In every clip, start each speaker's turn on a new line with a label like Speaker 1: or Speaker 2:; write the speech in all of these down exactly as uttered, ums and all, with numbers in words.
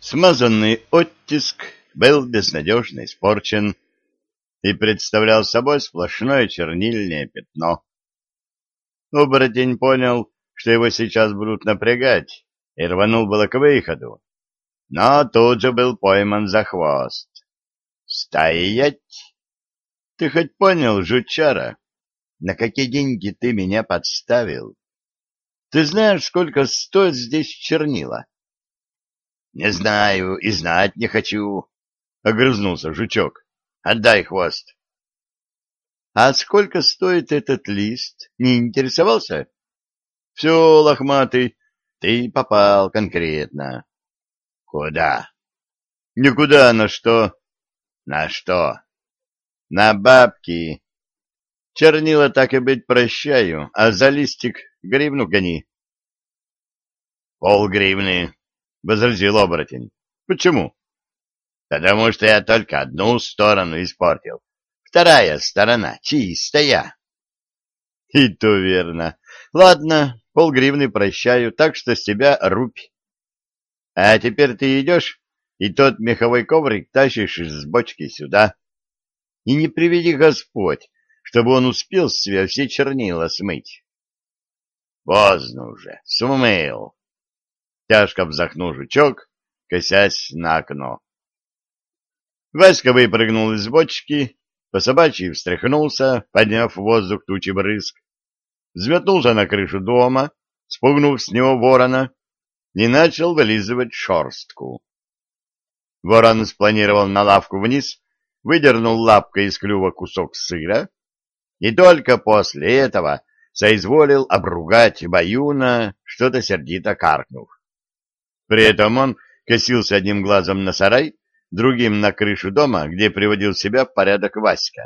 Speaker 1: Смазанный оттиск был безнадежно испорчен и представлял собой сплошное чернильное пятно. Оборотень понял, что его сейчас будут напрягать, и рванул было к выходу, но тут же был пойман за хвост. «Стоять! Ты хоть понял, жучара, на какие деньги ты меня подставил? Ты знаешь, сколько стоит здесь чернила?» «Не знаю и знать не хочу», — огрызнулся жучок. «Отдай хвост». «А сколько стоит этот лист? Не интересовался?» «Все, лохматый, ты попал конкретно». «Куда?» «Никуда, на что?» «На что?» «На бабки. Чернила так и быть прощаю, а за листик гривну гони». «Полгривны», — возразил оборотень. «Почему?» «Потому что я только одну сторону испортил. Вторая сторона чистая». «И то верно. Ладно, полгривны прощаю, так что с тебя рубь. А теперь ты идешь и тот меховой коврик тащишь из бочки сюда. И не приведи Господь, чтобы он успел с себя все чернила смыть». «Поздно уже, смыл». Тяжко вздохнул жучок, косясь на окно. Васька выпрыгнул из бочки, по собачьи встряхнулся, подняв в воздух тучи брызг, взметнулся на крышу дома, спугнув с него ворона, и начал вылизывать шерстку. Ворон спланировал на лавку вниз, выдернул лапкой из клюва кусок сыра, и только после этого соизволил обругать баюна, что-то сердито каркнув. При этом он косился одним глазом на сарай, другим на крышу дома, где приводил себя в порядок Васька.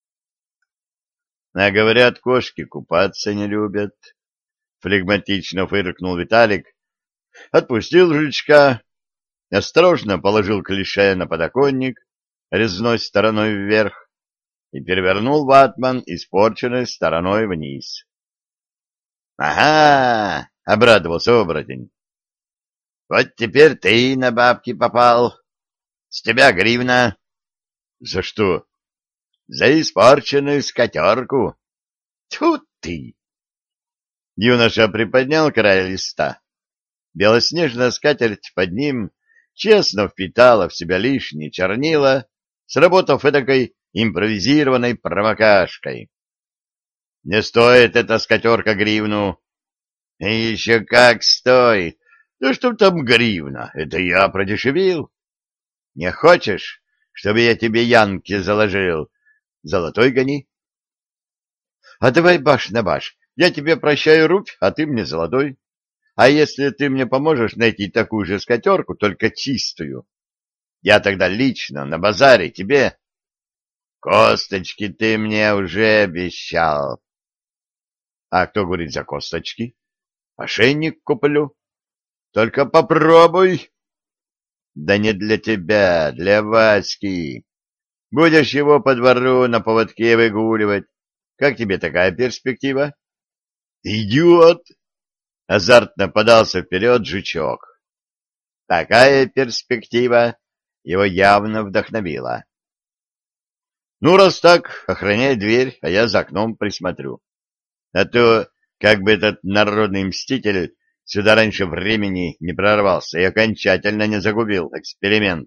Speaker 1: А говорят, кошки купаться не любят. Флегматично фыркнул Виталик, отпустил жучка, осторожно положил клише на подоконник резной стороной вверх и перевернул ватман испорченной стороной вниз. — Ага! — обрадовался оборотень. — Вот теперь ты на бабки попал. С тебя гривна. — За что? — За испорченную скатерку. — Тьфу ты! Юноша приподнял край листа. Белоснежная скатерть под ним честно впитала в себя лишние чернила, сработав эдакой импровизированной промокашкой. — Не стоит эта скатерка гривну. — Еще как стоит! Да что там гривна? Это я продешевил. Не хочешь, чтобы я тебе янки заложил? Золотой гони. А давай баш на баш. Я тебе прощаю рубь, а ты мне золотой. А если ты мне поможешь найти такую же скатерку, только чистую, я тогда лично на базаре тебе... Косточки ты мне уже обещал. А кто говорит за косточки? Ошейник куплю. Только попробуй. Да не для тебя, для Васьки. Будешь его по двору на поводке выгуливать. Как тебе такая перспектива? Идиот! Азартно подался вперед жучок. Такая перспектива его явно вдохновила. Ну, раз так, охраняй дверь, а я за окном присмотрю. А то, как бы этот народный мститель сюда раньше времени не прорвался и окончательно не загубил эксперимент.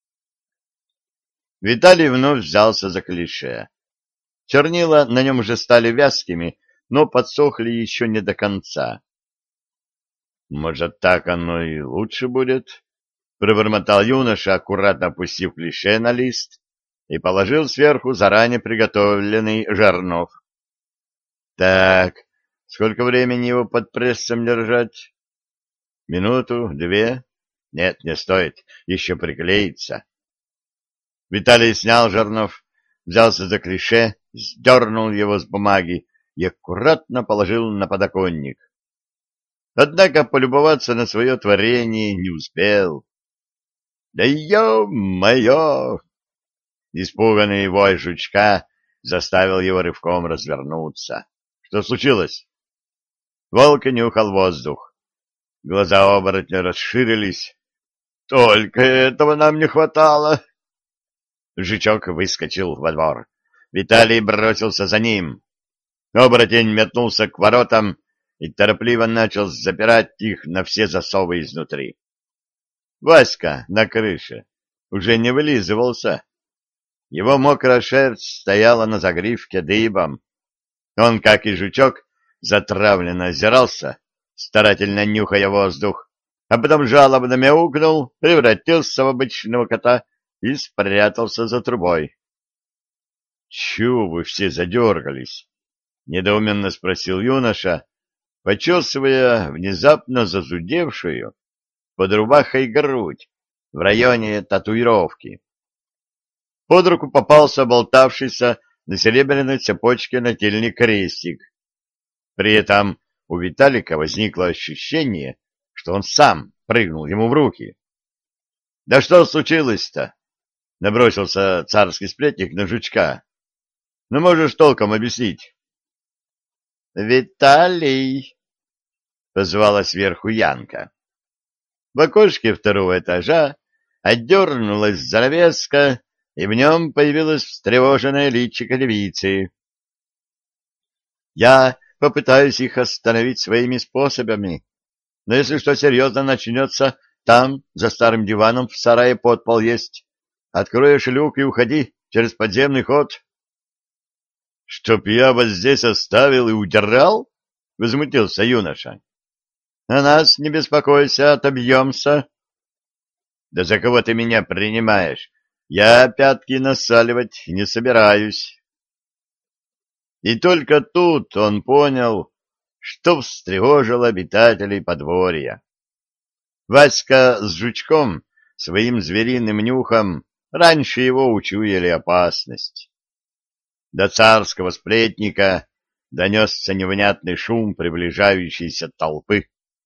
Speaker 1: Виталий вновь взялся за клише. Чернила на нем уже стали вязкими, но подсохли еще не до конца. «Может, так оно и лучше будет?» — пробормотал юноша, аккуратно опустив клише на лист и положил сверху заранее приготовленный жернов. «Так, сколько времени его под прессом держать? Минуту, две? Нет, не стоит, еще приклеится». Виталий снял жернов, взялся за клише, сдернул его с бумаги и аккуратно положил на подоконник. Однако полюбоваться на свое творение не успел. «Да ё-моё!» Испуганный вой жучка заставил его рывком развернуться. «Что случилось?» Волк нюхал воздух. Глаза оборотня расширились. Только этого нам не хватало. Жучок выскочил во двор. Виталий бросился за ним. Оборотень метнулся к воротам и торопливо начал запирать их на все засовы изнутри. Васька на крыше уже не вылизывался. Его мокрая шерсть стояла на загривке дыбом. Он, как и жучок, затравленно озирался, старательно нюхая воздух, а потом жалобно мяукнул, превратился в обычного кота и спрятался за трубой. — Чего вы все задергались? — недоуменно спросил юноша, почесывая внезапно зазудевшую под рубахой грудь в районе татуировки. Под руку попался болтавшийся на серебряной цепочке нательный крестик. При этом у Виталика возникло ощущение, что он сам прыгнул ему в руки. — Да что случилось-то? — набросился царский сплетник на жучка. — Ну, можешь толком объяснить? — Виталий! — позвала сверху Янка. В окошке второго этажа отдернулась занавеска, и в нем появилась встревоженная личико девицы. — Я попытаюсь их остановить своими способами, но если что серьезно начнется, там, за старым диваном, в сарае подпол есть. Откроешь люк и уходи через подземный ход. — Чтоб я вас здесь оставил и удирал? — возмутился юноша. — А нас не беспокойся, отобьемся. — Да за кого ты меня принимаешь? Я пятки насаливать не собираюсь. И только тут он понял, что встревожило обитателей подворья. Васька с жучком своим звериным нюхом раньше его учуяли опасность. До царского сплетника донесся невнятный шум приближающейся толпы.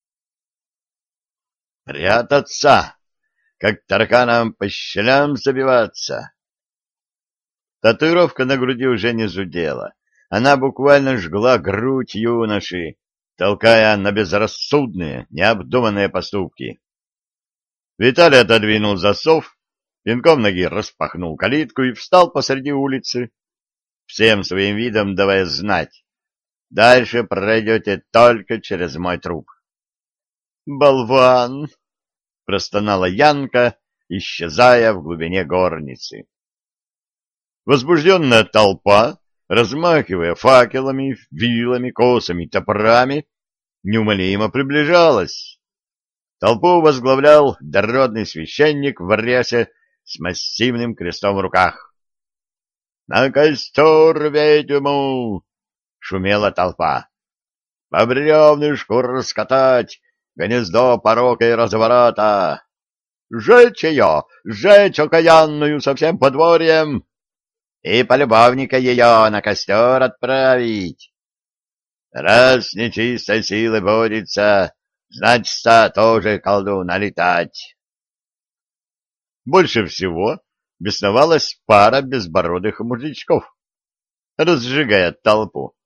Speaker 1: «Прятаться! Как тараканам по щелям забиваться!» Татуировка на груди уже не зудела. Она буквально жгла грудь юноши, толкая на безрассудные, необдуманные поступки. Виталий отодвинул засов, пинком ноги распахнул калитку и встал посреди улицы, всем своим видом давая знать: дальше пройдете только через мой труп. «Болван!» — простонала Янка, исчезая в глубине горницы. Возбужденная толпа, размахивая факелами, вилами, косами, топорами, неумолимо приближалась. Толпу возглавлял дородный священник в рясе с массивным крестом в руках. «На костер ведьму!» — шумела толпа. «По бревнышку раскатать гнездо порока и разврата! Сжечь ее, сжечь окаянную со всем подворьем! И полюбовника ее на костер отправить! Раз нечистой силой борется, значит, тоже колдун налетать!» Больше всего бесновалась пара безбородых мужичков, разжигая толпу.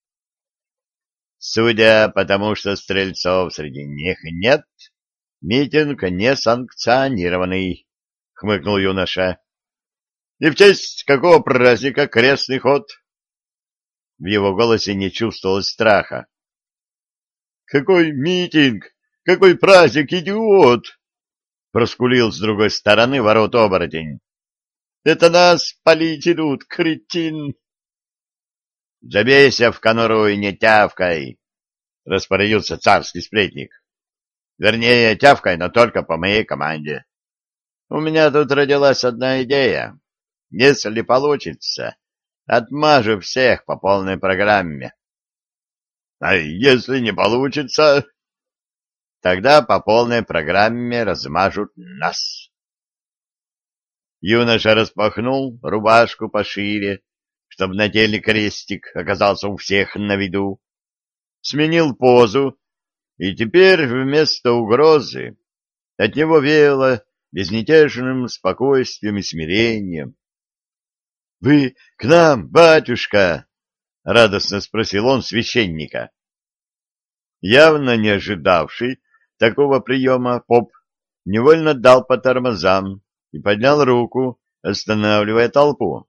Speaker 1: Судя по тому, что стрельцов среди них нет, митинг несанкционированный, — хмыкнул юноша. — И в честь какого праздника крестный ход? В его голосе не чувствовалось страха. — Какой митинг? Какой праздник, идиот? — проскулил с другой стороны ворот оборотень. — Это нас палить идут, кретин! — Забейся в конуру и не тявкай, — распорядился царский сплетник. — Вернее, тявкай, но только по моей команде. У меня тут родилась одна идея. Если получится, отмажу всех по полной программе. — А если не получится? — Тогда по полной программе размажут нас. Юноша распахнул рубашку пошире, чтобы нательный крестик оказался у всех на виду, сменил позу, и теперь вместо угрозы от него веяло безмятежным спокойствием и смирением. — Вы к нам, батюшка? — радостно спросил он священника. Явно не ожидавший такого приема, поп невольно дал по тормозам и поднял руку, останавливая толпу.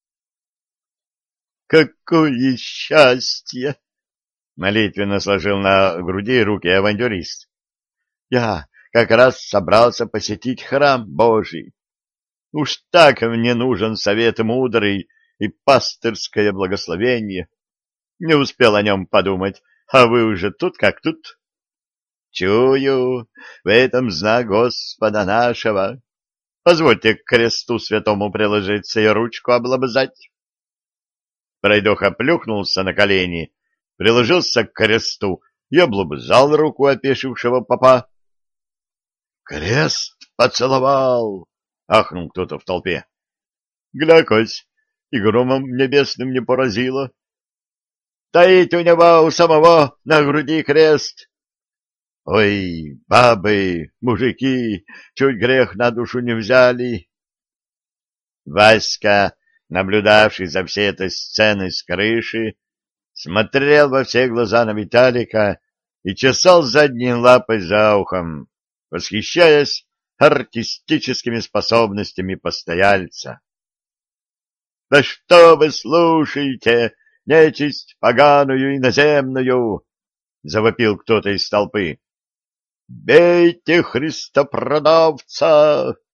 Speaker 1: «Какое счастье!» — молитвенно сложил на груди руки авантюрист. «Я как раз собрался посетить храм Божий. Уж так мне нужен совет мудрый и пастырское благословение. Не успел о нем подумать, а вы уже тут как тут. Чую, в этом знак Господа нашего. Позвольте к кресту святому приложиться и ручку облобызать». Пройдоха плюхнулся на колени, приложился к кресту и облобызал руку опешившего попа. «Крест поцеловал!» — ахнул кто-то в толпе. «Гля-кось, и громом небесным не поразило. Таить у него у самого на груди крест. Ой, бабы, мужики, чуть грех на душу не взяли». Васька, наблюдавший за всей этой сценой с крыши, смотрел во все глаза на Виталика и чесал задней лапой за ухом, восхищаясь артистическими способностями постояльца. — Да что вы слушаете, нечисть поганую иноземную! — завопил кто-то из толпы. — Бейте христопродавца!